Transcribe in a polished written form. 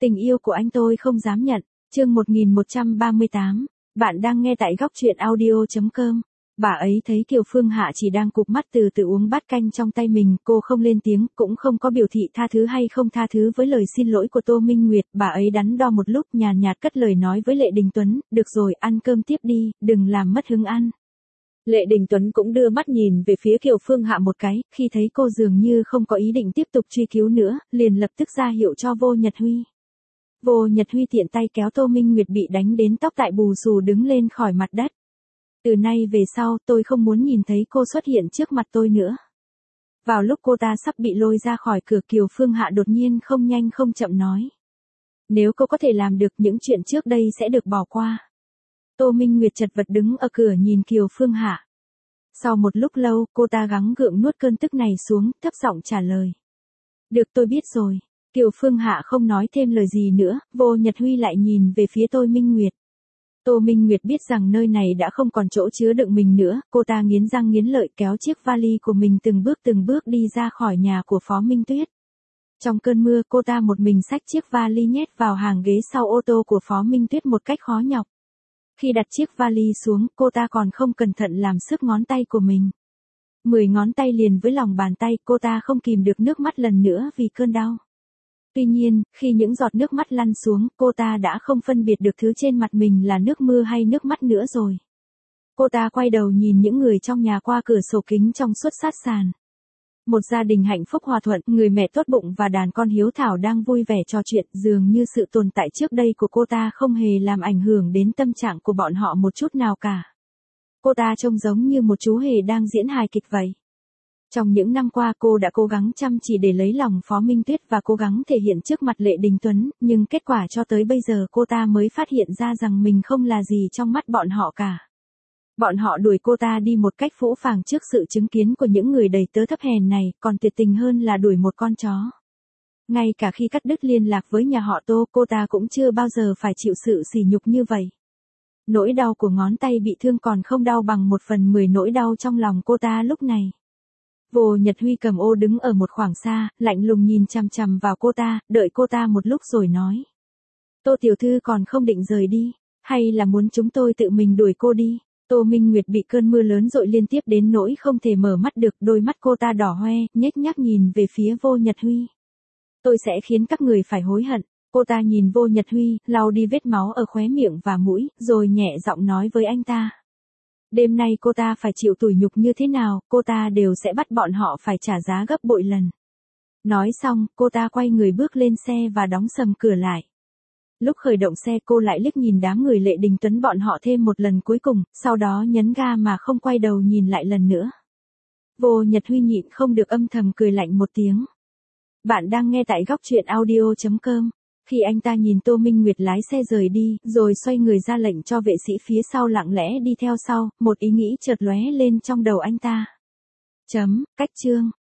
Tình yêu của anh tôi không dám nhận. Chương 1138. Bạn đang nghe tại góc truyện audio.com. Bà ấy thấy Kiều Phương Hạ chỉ đang cụp mắt từ từ uống bát canh trong tay mình, cô không lên tiếng, cũng không có biểu thị tha thứ hay không tha thứ với lời xin lỗi của Tô Minh Nguyệt. Bà ấy đắn đo một lúc, nhàn nhạt cất lời nói với Lệ Đình Tuấn, được rồi, ăn cơm tiếp đi, đừng làm mất hứng ăn. Lệ Đình Tuấn cũng đưa mắt nhìn về phía Kiều Phương Hạ một cái, khi thấy cô dường như không có ý định tiếp tục truy cứu nữa, liền lập tức ra hiệu cho Vô Nhật Huy. Vô Nhật Huy tiện tay kéo Tô Minh Nguyệt bị đánh đến tóc tại bù xù đứng lên khỏi mặt đất. Từ nay về sau, tôi không muốn nhìn thấy cô xuất hiện trước mặt tôi nữa. Vào lúc cô ta sắp bị lôi ra khỏi cửa, Kiều Phương Hạ đột nhiên không nhanh không chậm nói. Nếu cô có thể làm được, những chuyện trước đây sẽ được bỏ qua. Tô Minh Nguyệt chật vật đứng ở cửa nhìn Kiều Phương Hạ. Sau một lúc lâu, cô ta gắng gượng nuốt cơn tức này xuống, thấp giọng trả lời. Được, tôi biết rồi. Kiều Phương Hạ không nói thêm lời gì nữa, Vô Nhật Huy lại nhìn về phía Tô Minh Nguyệt. Tô Minh Nguyệt biết rằng nơi này đã không còn chỗ chứa đựng mình nữa, cô ta nghiến răng nghiến lợi kéo chiếc vali của mình từng bước đi ra khỏi nhà của Phó Minh Tuyết. Trong cơn mưa, cô ta một mình xách chiếc vali nhét vào hàng ghế sau ô tô của Phó Minh Tuyết một cách khó nhọc. Khi đặt chiếc vali xuống, cô ta còn không cẩn thận làm sức ngón tay của mình. 10 ngón tay liền với lòng bàn tay, cô ta không kìm được nước mắt lần nữa vì cơn đau. Tuy nhiên, khi những giọt nước mắt lăn xuống, cô ta đã không phân biệt được thứ trên mặt mình là nước mưa hay nước mắt nữa rồi. Cô ta quay đầu nhìn những người trong nhà qua cửa sổ kính trong suốt sát sàn. Một gia đình hạnh phúc hòa thuận, người mẹ tốt bụng và đàn con hiếu thảo đang vui vẻ trò chuyện, dường như sự tồn tại trước đây của cô ta không hề làm ảnh hưởng đến tâm trạng của bọn họ một chút nào cả. Cô ta trông giống như một chú hề đang diễn hài kịch vậy. Trong những năm qua cô đã cố gắng chăm chỉ để lấy lòng Phó Minh Tuyết và cố gắng thể hiện trước mặt Lệ Đình Tuấn, nhưng kết quả cho tới bây giờ cô ta mới phát hiện ra rằng mình không là gì trong mắt bọn họ cả. Bọn họ đuổi cô ta đi một cách phũ phàng trước sự chứng kiến của những người đầy tớ thấp hèn này, còn tuyệt tình hơn là đuổi một con chó. Ngay cả khi cắt đứt liên lạc với nhà họ Tô, cô ta cũng chưa bao giờ phải chịu sự sỉ nhục như vậy. Nỗi đau của ngón tay bị thương còn không đau bằng 1/10 nỗi đau trong lòng cô ta lúc này. Vô Nhật Huy cầm ô đứng ở một khoảng xa, lạnh lùng nhìn chằm chằm vào cô ta, đợi cô ta một lúc rồi nói. Tô tiểu thư còn không định rời đi, hay là muốn chúng tôi tự mình đuổi cô đi? Tô Minh Nguyệt bị cơn mưa lớn dội liên tiếp đến nỗi không thể mở mắt được, đôi mắt cô ta đỏ hoe, nhếch nhác nhìn về phía Vô Nhật Huy. Tôi sẽ khiến các người phải hối hận. Cô ta nhìn Vô Nhật Huy, lau đi vết máu ở khóe miệng và mũi, rồi nhẹ giọng nói với anh ta. Đêm nay cô ta phải chịu tủi nhục như thế nào, cô ta đều sẽ bắt bọn họ phải trả giá gấp bội lần. Nói xong, cô ta quay người bước lên xe và đóng sầm cửa lại. Lúc khởi động xe cô lại liếc nhìn đám người Lệ Đình Tuấn bọn họ thêm một lần cuối cùng, sau đó nhấn ga mà không quay đầu nhìn lại lần nữa. Vô Nhật Huy nhịn không được âm thầm cười lạnh một tiếng. Bạn đang nghe tại góc truyện audio.com. Khi anh ta nhìn Tô Minh Nguyệt lái xe rời đi, rồi xoay người ra lệnh cho vệ sĩ phía sau lặng lẽ đi theo sau, một ý nghĩ chợt lóe lên trong đầu anh ta. Cách chương.